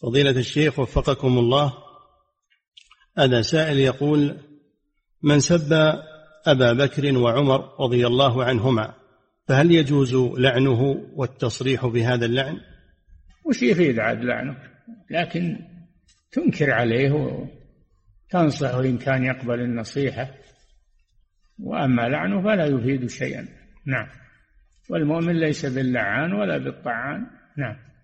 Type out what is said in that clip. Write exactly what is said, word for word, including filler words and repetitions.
فضيلة الشيخ وفقكم الله، هذا سائل يقول: من سب أبا بكر وعمر رضي الله عنهما فهل يجوز لعنه والتصريح بهذا اللعن؟ وش يفيد عاد لعنه؟ لكن تنكر عليه وتنصحه إن كان يقبل النصيحة، وأما لعنه فلا يفيد شيئا. نعم. والمؤمن ليس باللعان ولا بالطعان. نعم.